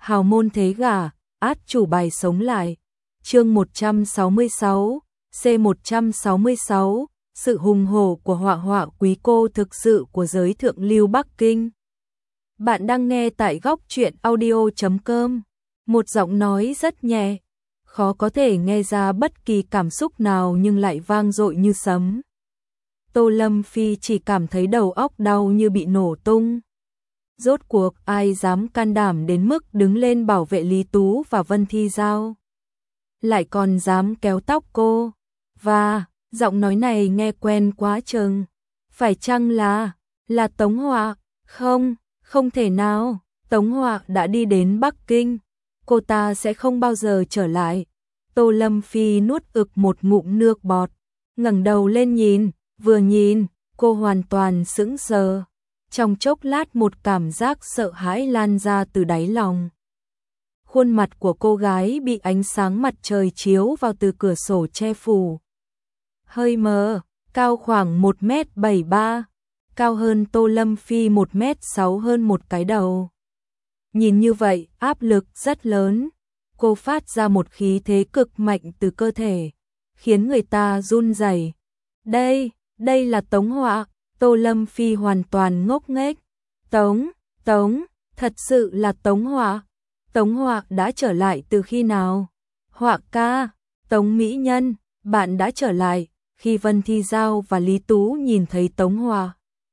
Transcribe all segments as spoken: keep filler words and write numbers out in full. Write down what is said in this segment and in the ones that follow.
hào môn thế gả, át chủ bài sống lại. Chương một trăm sáu mươi sáu, C một trăm sáu mươi sáu, sự hùng hổ của họa họa quý cô thực sự của giới thượng lưu Bắc Kinh. Bạn đang nghe tại góc truyện audio chấm com. Một giọng nói rất nhẹ, khó có thể nghe ra bất kỳ cảm xúc nào nhưng lại vang dội như sấm. Tô Lâm Phi chỉ cảm thấy đầu óc đau như bị nổ tung. Rốt cuộc ai dám can đảm đến mức đứng lên bảo vệ Lý Tú và Vân Thi Giao, lại còn dám kéo tóc cô. Và giọng nói này nghe quen quá chừng. Phải chăng là là Tống Họa? Không, không thể nào. Tống Họa đã đi đến Bắc Kinh, cô ta sẽ không bao giờ trở lại. Tô Lâm Phi nuốt ực một ngụm nước bọt, ngẩng đầu lên nhìn. Vừa nhìn, cô hoàn toàn sững sờ. Trong chốc lát một cảm giác sợ hãi lan ra từ đáy lòng. Khuôn mặt của cô gái bị ánh sáng mặt trời chiếu vào từ cửa sổ che phủ. Hơi mờ, cao khoảng một mét bảy mươi ba, cao hơn Tô Lâm Phi một mét sáu hơn một cái đầu. Nhìn như vậy, áp lực rất lớn. Cô phát ra một khí thế cực mạnh từ cơ thể, khiến người ta run rẩy. Đây, đây là Tống Họa. Tô Lâm Phi hoàn toàn ngốc nghếch. Tống, Tống, thật sự là Tống Họa. Tống Họa đã trở lại từ khi nào? Họa ca, Tống mỹ nhân, bạn đã trở lại. Khi Vân Thi Giao và Lý Tú nhìn thấy Tống Họa,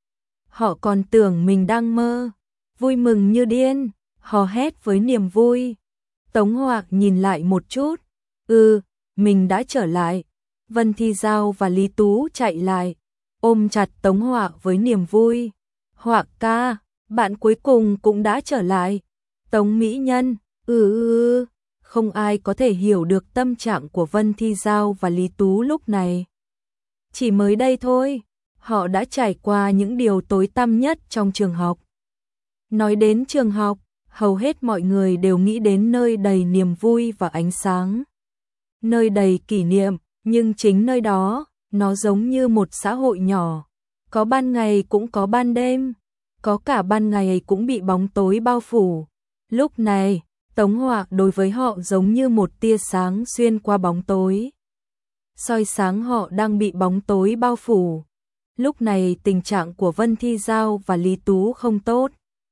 họ còn tưởng mình đang mơ, vui mừng như điên, hò hét với niềm vui. Tống Họa nhìn lại một chút, ừ, mình đã trở lại. Vân Thi Giao và Lý Tú chạy lại, ôm chặt Tống Họa với niềm vui. Họa ca, bạn cuối cùng cũng đã trở lại. Tống mỹ nhân, ừ ừ ừ. Không ai có thể hiểu được tâm trạng của Vân Thi Giao và Lý Tú lúc này. Chỉ mới đây thôi, họ đã trải qua những điều tối tăm nhất trong trường học. Nói đến trường học, hầu hết mọi người đều nghĩ đến nơi đầy niềm vui và ánh sáng, nơi đầy kỷ niệm, nhưng chính nơi đó, nó giống như một xã hội nhỏ. Có ban ngày cũng có ban đêm, có cả ban ngày cũng bị bóng tối bao phủ. Lúc này, Tống Họa đối với họ giống như một tia sáng xuyên qua bóng tối, soi sáng họ đang bị bóng tối bao phủ. Lúc này tình trạng của Vân Thi Giao và Lý Tú không tốt.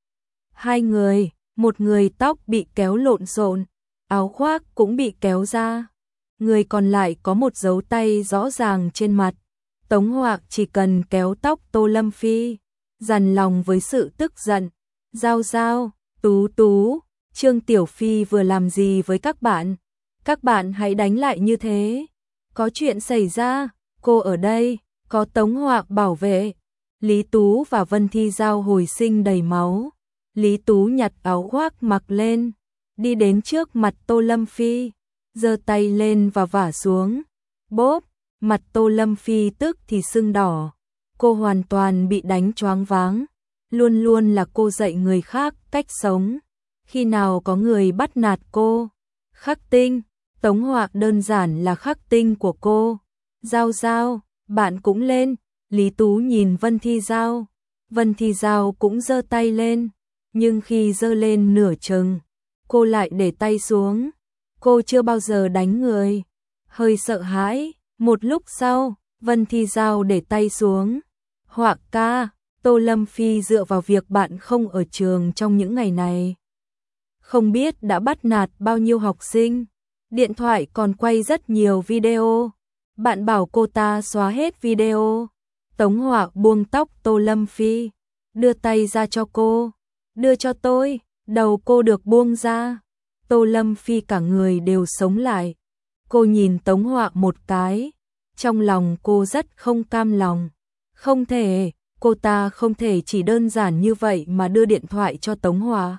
Hai người, một người tóc bị kéo lộn xộn, áo khoác cũng bị kéo ra. Người còn lại có một dấu tay rõ ràng trên mặt. Tống Họa chỉ cần kéo tóc Tô Lâm Phi, dằn lòng với sự tức giận. Giao Giao, Tú Tú, Trương Tiểu Phi vừa làm gì với các bạn? Các bạn hãy đánh lại như thế. Có chuyện xảy ra, cô ở đây, có Tống Họa bảo vệ. Lý Tú và Vân Thi Giao hồi sinh đầy máu. Lý Tú nhặt áo khoác mặc lên, đi đến trước mặt Tô Lâm Phi, giơ tay lên và vả xuống. Bốp, mặt Tô Lâm Phi tức thì sưng đỏ. Cô hoàn toàn bị đánh choáng váng. Luôn luôn là cô dạy người khác cách sống. Khi nào có người bắt nạt cô? Khắc tinh, Tống Họa đơn giản là khắc tinh của cô. Giao Giao, bạn cũng lên. Lý Tú nhìn Vân Thi Giao. Vân Thi Giao cũng giơ tay lên. Nhưng khi giơ lên nửa chừng, cô lại để tay xuống. Cô chưa bao giờ đánh người. Hơi sợ hãi. Một lúc sau, Vân Thi Giao để tay xuống. Họa ca, Tô Lâm Phi dựa vào việc bạn không ở trường trong những ngày này, không biết đã bắt nạt bao nhiêu học sinh. Điện thoại còn quay rất nhiều video. Bạn bảo cô ta xóa hết video. Tống Họa buông tóc Tô Lâm Phi, đưa tay ra cho cô. Đưa cho tôi. Đầu cô được buông ra. Tô Lâm Phi cả người đều sống lại. Cô nhìn Tống Họa một cái. Trong lòng cô rất không cam lòng. Không thể, cô ta không thể chỉ đơn giản như vậy mà đưa điện thoại cho Tống Họa.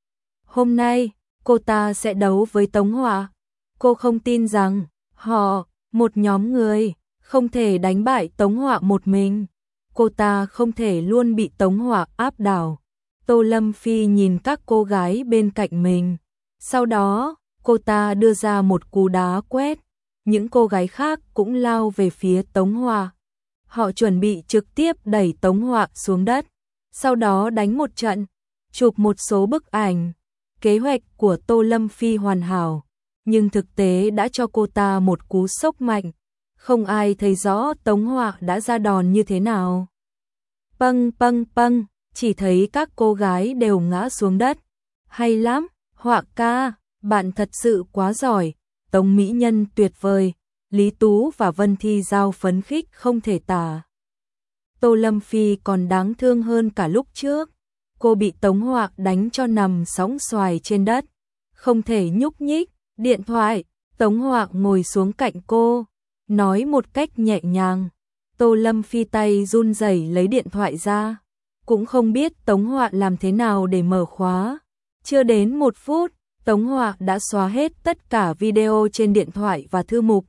Hôm nay, cô ta sẽ đấu với Tống Họa. Cô không tin rằng, họ, một nhóm người, không thể đánh bại Tống Họa một mình. Cô ta không thể luôn bị Tống Họa áp đảo. Tô Lâm Phi nhìn các cô gái bên cạnh mình. Sau đó, cô ta đưa ra một cú đá quét. Những cô gái khác cũng lao về phía Tống Họa. Họ chuẩn bị trực tiếp đẩy Tống Họa xuống đất. Sau đó đánh một trận, chụp một số bức ảnh. Kế hoạch của Tô Lâm Phi hoàn hảo, nhưng thực tế đã cho cô ta một cú sốc mạnh. Không ai thấy rõ Tống Họa đã ra đòn như thế nào. Pâng pâng pâng, chỉ thấy các cô gái đều ngã xuống đất. Hay lắm, Họa ca, bạn thật sự quá giỏi. Tống mỹ nhân tuyệt vời. Lý Tú và Vân Thi Giao phấn khích không thể tả. Tô Lâm Phi còn đáng thương hơn cả lúc trước. Cô bị Tống Họa đánh cho nằm sóng xoài trên đất, không thể nhúc nhích. Điện thoại, Tống Họa ngồi xuống cạnh cô, nói một cách nhẹ nhàng. Tô Lâm Phi tay run rẩy lấy điện thoại ra, cũng không biết Tống Họa làm thế nào để mở khóa. Chưa đến một phút, Tống Họa đã xóa hết tất cả video trên điện thoại và thư mục.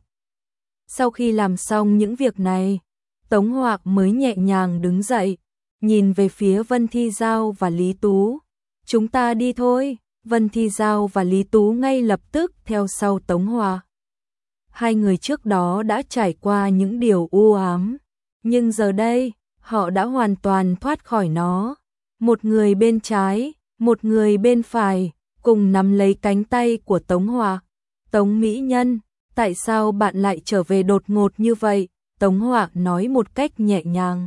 Sau khi làm xong những việc này, Tống Họa mới nhẹ nhàng đứng dậy, nhìn về phía Vân Thi Giao và Lý Tú. Chúng ta đi thôi. Vân Thi Giao và Lý Tú ngay lập tức theo sau Tống Họa. Hai người trước đó đã trải qua những điều u ám, nhưng giờ đây, họ đã hoàn toàn thoát khỏi nó. Một người bên trái, một người bên phải, cùng nắm lấy cánh tay của Tống Họa. Tống mỹ nhân, tại sao bạn lại trở về đột ngột như vậy? Tống Họa nói một cách nhẹ nhàng.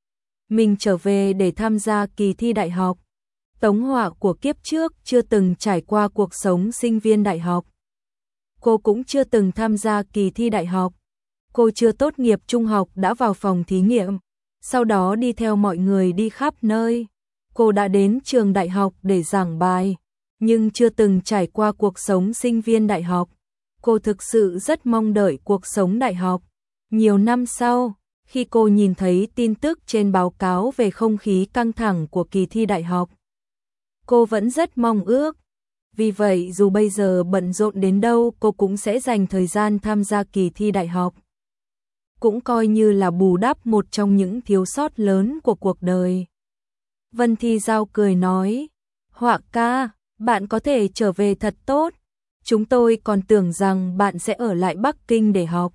Mình trở về để tham gia kỳ thi đại học. Tống Họa của kiếp trước chưa từng trải qua cuộc sống sinh viên đại học. Cô cũng chưa từng tham gia kỳ thi đại học. Cô chưa tốt nghiệp trung học đã vào phòng thí nghiệm, sau đó đi theo mọi người đi khắp nơi. Cô đã đến trường đại học để giảng bài, nhưng chưa từng trải qua cuộc sống sinh viên đại học. Cô thực sự rất mong đợi cuộc sống đại học. Nhiều năm sau, khi cô nhìn thấy tin tức trên báo cáo về không khí căng thẳng của kỳ thi đại học, cô vẫn rất mong ước. Vì vậy dù bây giờ bận rộn đến đâu cô cũng sẽ dành thời gian tham gia kỳ thi đại học. Cũng coi như là bù đắp một trong những thiếu sót lớn của cuộc đời. Vân Thi Giao cười nói, Họa ca, bạn có thể trở về thật tốt. Chúng tôi còn tưởng rằng bạn sẽ ở lại Bắc Kinh để học.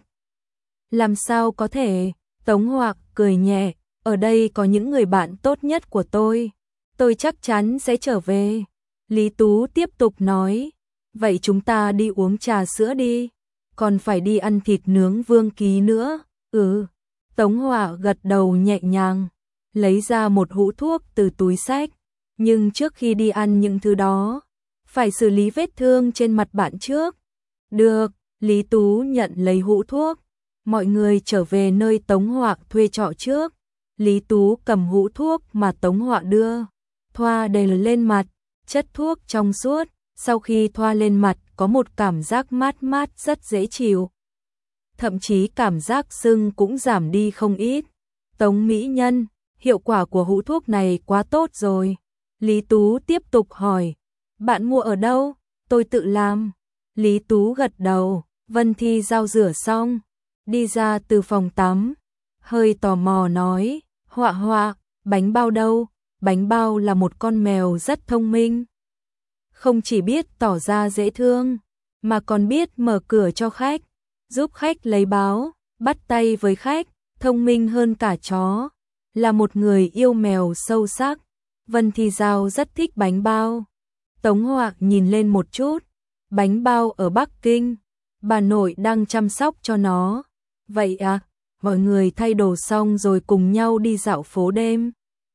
Làm sao có thể? Tống Họa cười nhẹ, ở đây có những người bạn tốt nhất của tôi. Tôi chắc chắn sẽ trở về. Lý Tú tiếp tục nói, vậy chúng ta đi uống trà sữa đi, còn phải đi ăn thịt nướng Vương Ký nữa. Ừ. Tống Họa gật đầu nhẹ nhàng, lấy ra một hũ thuốc từ túi xách, nhưng trước khi đi ăn những thứ đó, phải xử lý vết thương trên mặt bạn trước. Được, Lý Tú nhận lấy hũ thuốc. Mọi người trở về nơi Tống Họa thuê trọ trước. Lý Tú cầm hũ thuốc mà Tống Họa đưa, thoa đầy lên mặt, chất thuốc trong suốt, sau khi thoa lên mặt có một cảm giác mát mát rất dễ chịu. Thậm chí cảm giác sưng cũng giảm đi không ít. Tống mỹ nhân, hiệu quả của hũ thuốc này quá tốt rồi. Lý Tú tiếp tục hỏi, bạn mua ở đâu? Tôi tự làm. Lý Tú gật đầu. Vân Thi Giao rửa xong, đi ra từ phòng tắm, hơi tò mò nói, Họa Họa, bánh bao đâu? Bánh bao là một con mèo rất thông minh. Không chỉ biết tỏ ra dễ thương, mà còn biết mở cửa cho khách, giúp khách lấy báo, bắt tay với khách, thông minh hơn cả chó, là một người yêu mèo sâu sắc. Vân Thi Giao rất thích bánh bao. Tống Họa nhìn lên một chút, bánh bao ở Bắc Kinh, bà nội đang chăm sóc cho nó. Vậy à, mọi người thay đồ xong rồi cùng nhau đi dạo phố đêm,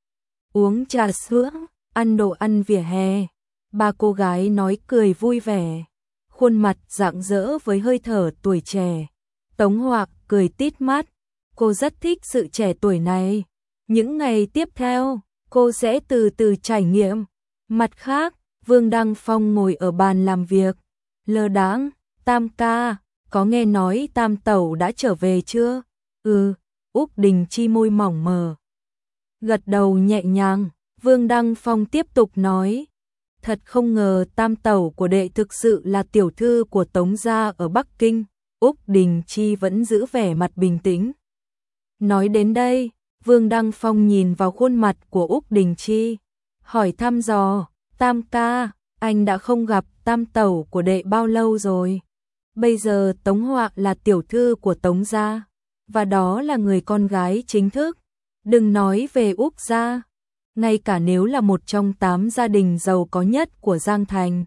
uống trà sữa, ăn đồ ăn vỉa hè. Ba cô gái nói cười vui vẻ, khuôn mặt rạng rỡ với hơi thở tuổi trẻ. Tống Họa cười tít mắt, cô rất thích sự trẻ tuổi này. Những ngày tiếp theo, cô sẽ từ từ trải nghiệm. Mặt khác, Vương Đăng Phong ngồi ở bàn làm việc, lơ đãng, Tam ca, có nghe nói Tam tẩu đã trở về chưa? Ừ, Úc Đình Chi môi mỏng mờ, gật đầu nhẹ nhàng. Vương Đăng Phong tiếp tục nói, thật không ngờ Tam tẩu của đệ thực sự là tiểu thư của Tống gia ở Bắc Kinh. Úc Đình Chi vẫn giữ vẻ mặt bình tĩnh. Nói đến đây, Vương Đăng Phong nhìn vào khuôn mặt của Úc Đình Chi, hỏi thăm dò, Tam ca, anh đã không gặp Tam tẩu của đệ bao lâu rồi? Bây giờ Tống Họa là tiểu thư của Tống gia, và đó là người con gái chính thức. Đừng nói về Úc gia, ngay cả nếu là một trong tám gia đình giàu có nhất của Giang Thành.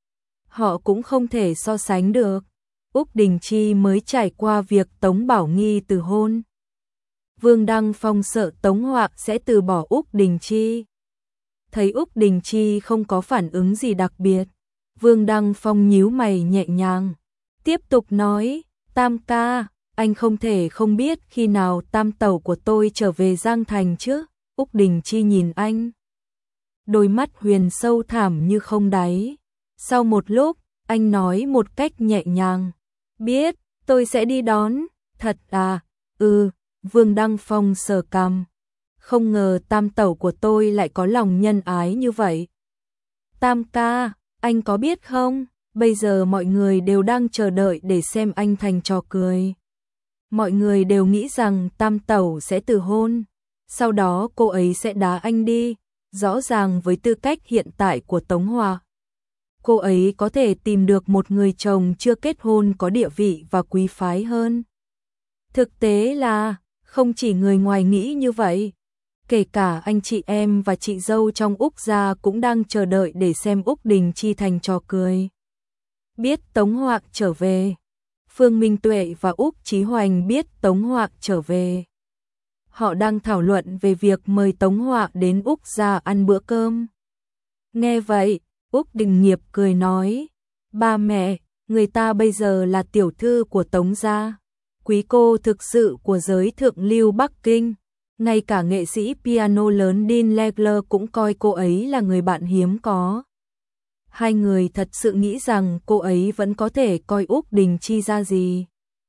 Họ cũng không thể so sánh được. Úc Đình Chi mới trải qua việc Tống Bảo Nghi từ hôn. Vương Đăng Phong sợ Tống Hoạc sẽ từ bỏ Úc Đình Chi. Thấy Úc Đình Chi không có phản ứng gì đặc biệt, Vương Đăng Phong nhíu mày nhẹ nhàng, tiếp tục nói, Tam ca, anh không thể không biết khi nào tam tẩu của tôi trở về Giang Thành chứ. Úc Đình Chi nhìn anh, đôi mắt huyền sâu thẳm như không đáy. Sau một lúc, anh nói một cách nhẹ nhàng, biết, tôi sẽ đi đón. Thật à? Ừ. Vương Đăng Phong sờ cằm, không ngờ tam tẩu của tôi lại có lòng nhân ái như vậy. Tam ca, anh có biết không, bây giờ mọi người đều đang chờ đợi để xem anh thành trò cười. Mọi người đều nghĩ rằng tam tẩu sẽ từ hôn, sau đó cô ấy sẽ đá anh đi. Rõ ràng với tư cách hiện tại của Tống Hòa, cô ấy có thể tìm được một người chồng chưa kết hôn có địa vị và quý phái hơn. Thực tế là, không chỉ người ngoài nghĩ như vậy, kể cả anh chị em và chị dâu trong Úc gia cũng đang chờ đợi để xem Úc Đình Chi thành trò cười. Biết Tống Hoạc trở về, Phương Minh Tuệ và Úc Chí Hoành biết Tống Hoạc trở về. Họ đang thảo luận về việc mời Tống Hoạc đến Úc gia ăn bữa cơm. Nghe vậy, Úc Đình Nghiệp cười nói, ba mẹ, người ta bây giờ là tiểu thư của Tống gia, quý cô thực sự của giới thượng lưu Bắc Kinh. Ngay cả nghệ sĩ piano lớn Dean Legler cũng coi cô ấy là người bạn hiếm có. Hai người thật sự nghĩ rằng cô ấy vẫn có thể coi Úc Đình Chi ra gì.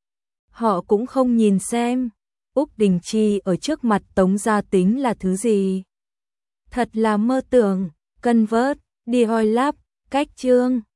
Họ cũng không nhìn xem Úc Đình Chi ở trước mặt Tống gia tính là thứ gì. Thật là mơ tưởng. Convert, Dior Lab, cách chương.